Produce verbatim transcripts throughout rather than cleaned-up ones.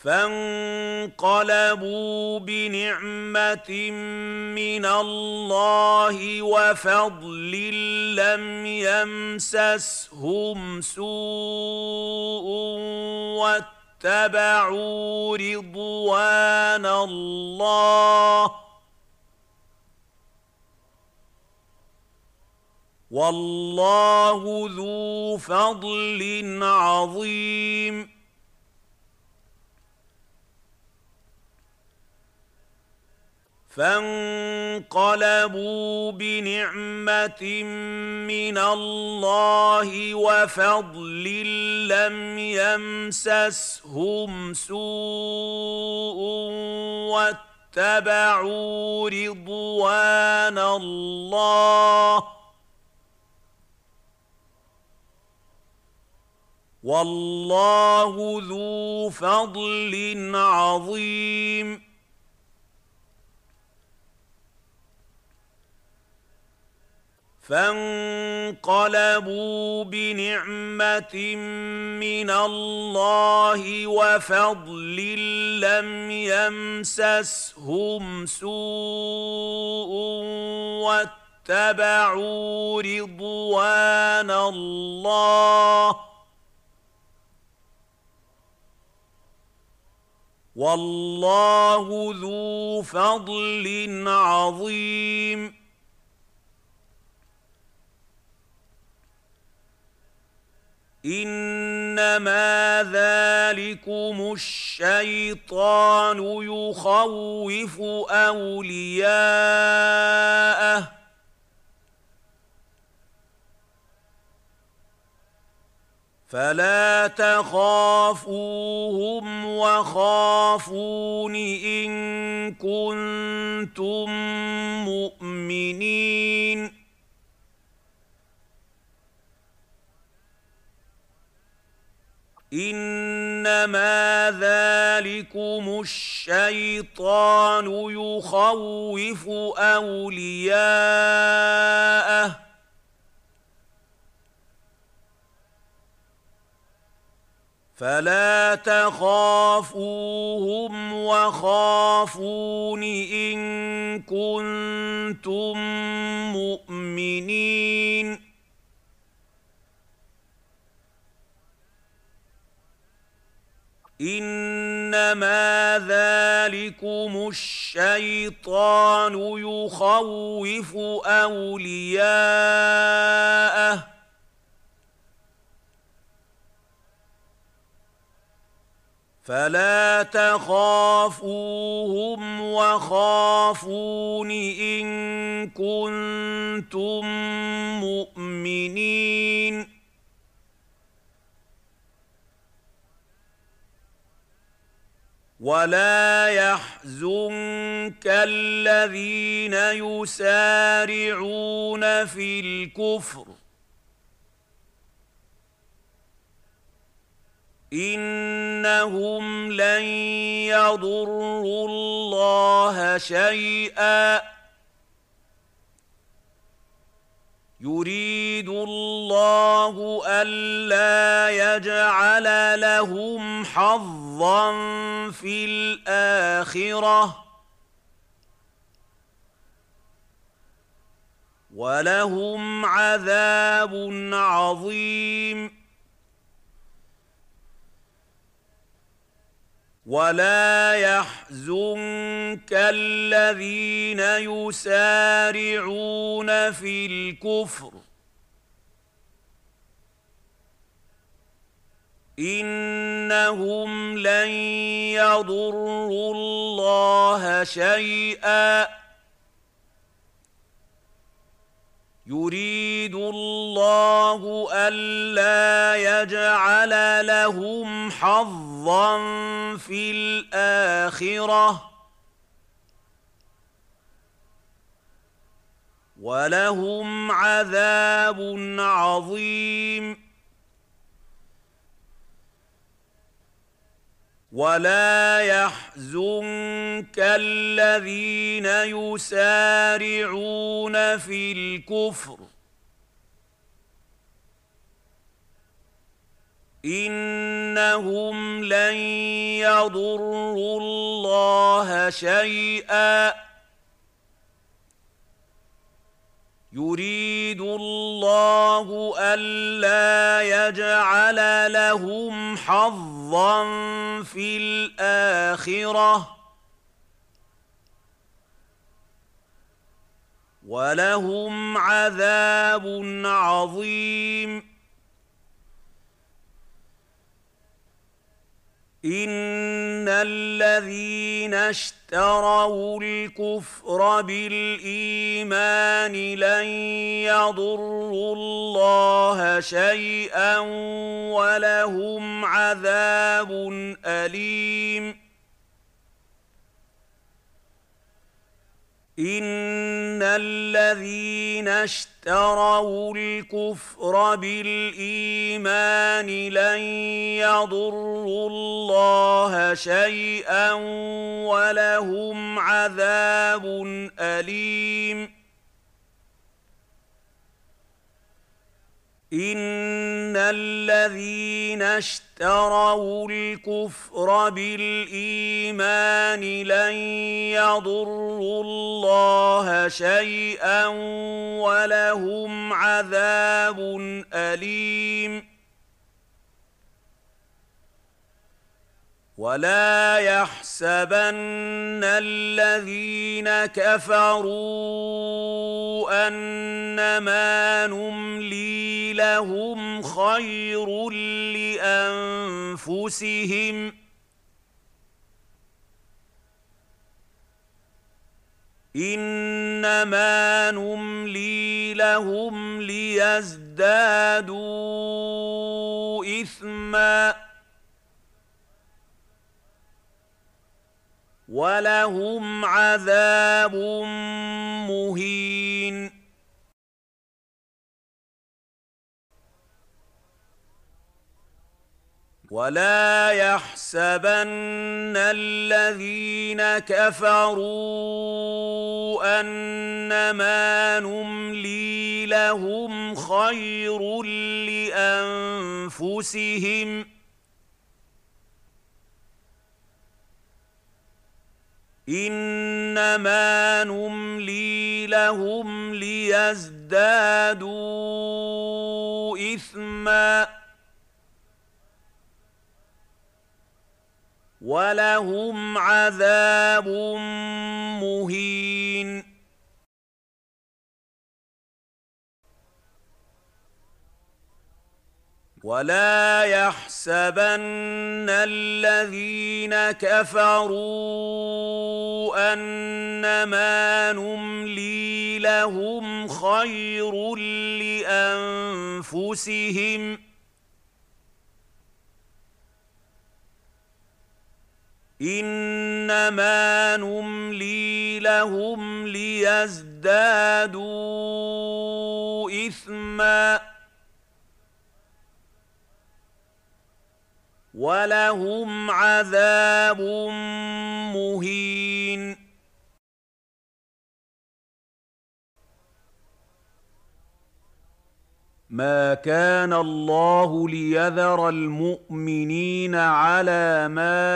فانقلبوا بنعمة من الله وفضل لم يمسسهم سوء واتبعوا رضوان الله والله ذو فضل عظيم. فانقلبوا بنعمة من الله وفضل لم يمسسهم سوء واتبعوا رضوان الله والله ذو فضل عظيم. فانقلبوا بنعمة من الله وفضل لم يمسسهم سوء واتبعوا رضوان الله والله ذو فضل عظيم. إنما ذلكم الشيطان يخوف أولياءه فلا تخافوهم وخافون إن كنتم مؤمنين. إنما ذلكم الشيطان يخوف أولياءه فلا تخافوهم وخافون إن كنتم مؤمنين. إنما ذلكم الشيطان يخوف أولياءه فلا تخافوهم وخافون إن كنتم مؤمنين. ولا يحزنك الذين يسارعون في الكفر إنهم لن يضروا الله شيئا يريد الله ألا يجعل لهم حظا في الآخرة ولهم عذاب عظيم. ولا يحزنك الذين يسارعون في الكفر إنهم لن يضروا الله شيئا يريد الله ألا يجعل لهم حظا في الآخرة ولهم عذاب عظيم. ولا يحزنك الذين يسارعون في الكفر إنهم لن يضروا الله شيئا يريد الله ألا يجعل لهم حظا في الآخرة ولهم عذاب عظيم إن الذين اشتروا الكفر بالإيمان لن يضروا الله شيئا ولهم عذاب أليم إن الذين اشتروا الكفر بالإيمان لن يضروا الله شيئا ولهم عذاب أليم إن الذين اشتروا الكفر بالإيمان لن يضروا الله شيئا ولهم عذاب أليم ولا يحسبن الذين كفروا أنما نملي لهم خير لأنفسهم إنما نملي لهم ليزدادوا إثماً ولهم عذاب مهين ولا يحسبن الذين كفروا أنما نملي لهم خير لأنفسهم إنما نملي لهم ليزدادوا إثماً ولهم عذاب مهين ولا يحسبن الذين كفروا أنما نملي لهم خير لأنفسهم إنما نملي لهم ليزدادوا إثماً ولهم عذاب مهين ما كان الله ليذر المؤمنين على ما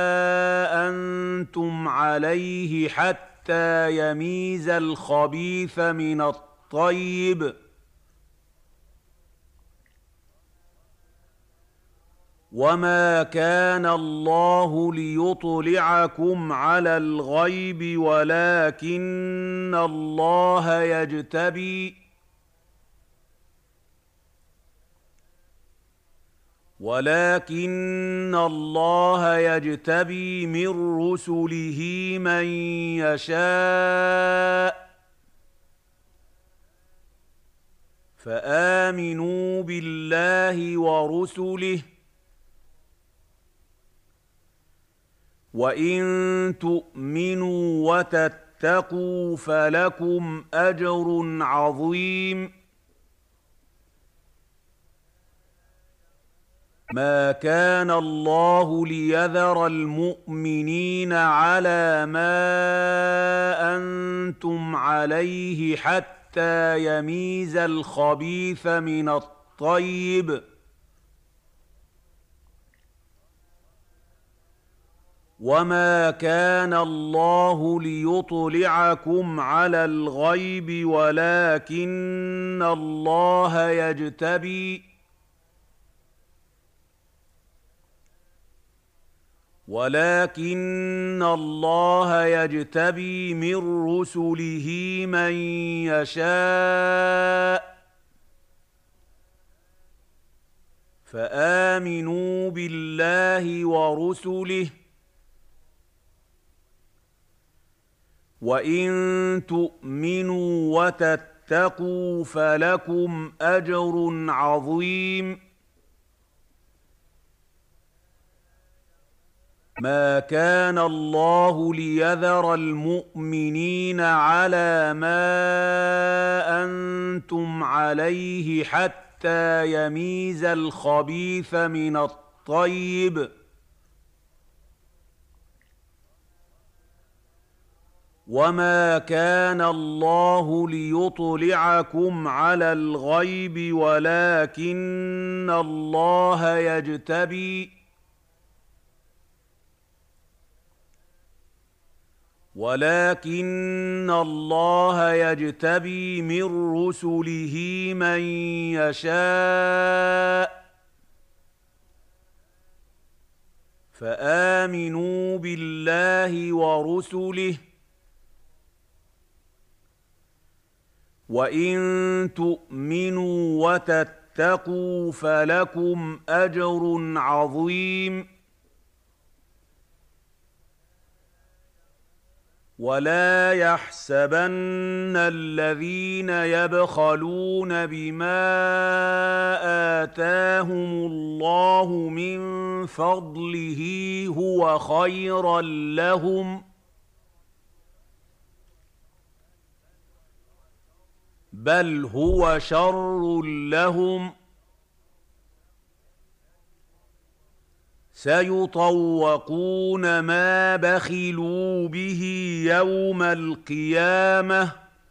أنتم عليه حتى يميز الخبيث من الطيب وما كان الله ليطلعكم على الغيب ولكن الله يجتبي ولكن الله يجتبي من رسله من يشاء فآمنوا بالله ورسله وإن تؤمنوا وتتقوا فلكم أجر عظيم ما كان الله ليذر المؤمنين على ما أنتم عليه حتى يميز الخبيث من الطيب وما كان الله ليطلعكم على الغيب ولكن الله يجتبي ولكن الله يجتبي من رسله من يشاء فآمنوا بالله ورسله وإن تؤمنوا وتتقوا فلكم أجر عظيم ما كان الله ليذر المؤمنين على ما أنتم عليه حتى يميز الخبيث من الطيب وما كان الله ليطلعكم على الغيب ولكن الله يجتبي ولكن الله يجتبي من رسله من يشاء فآمنوا بالله ورسله وإن تؤمنوا وتتقوا فلكم أجر عظيم ولا يحسبن الذين يبخلون بما آتاهم الله من فضله هو خيرا لهم بل هو شر لهم سيطوقون ما بخلوا به يوم القيامة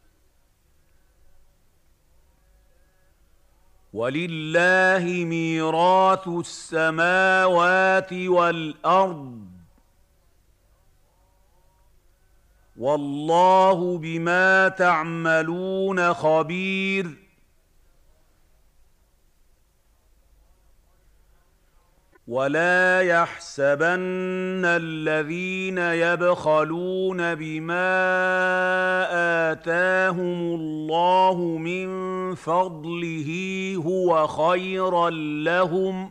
ولله ميراث السماوات والأرض والله بما تعملون خبير ولا يحسبن الذين يبخلون بما آتاهم الله من فضله هو خيرا لهم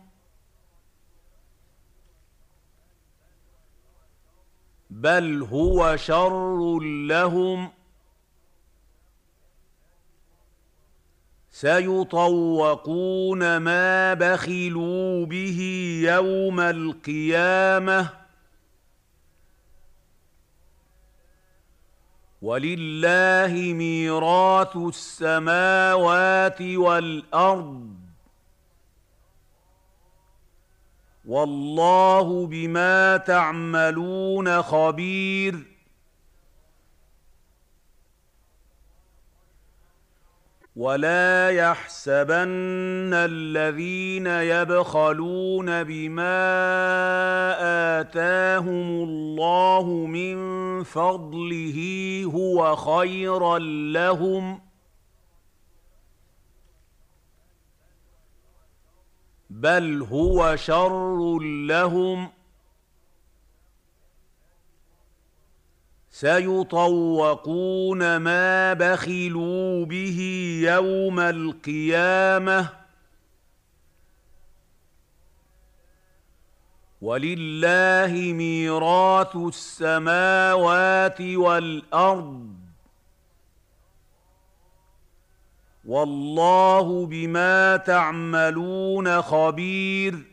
بل هو شر لهم سيطوقون ما بخلوا به يوم القيامة ولله ميراث السماوات والأرض والله بما تعملون خبير ولا يحسبن الذين يبخلون بما آتاهم الله من فضله هو خيرا لهم بل هو شر لهم سيطوقون ما بخلوا به يوم القيامة ولله ميراث السماوات والأرض والله بما تعملون خبير